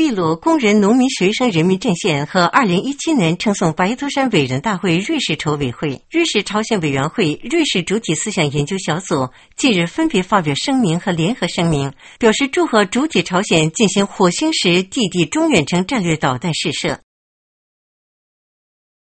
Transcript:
秘鲁工人农民学生人民阵线和2017年称颂白头山伟人大会瑞士筹委会、瑞士朝鲜委员会、瑞士主体思想研究小组近日分别发表声明和联合声明，表示祝贺主体朝鲜进行火星时地地中远程战略导弹试射。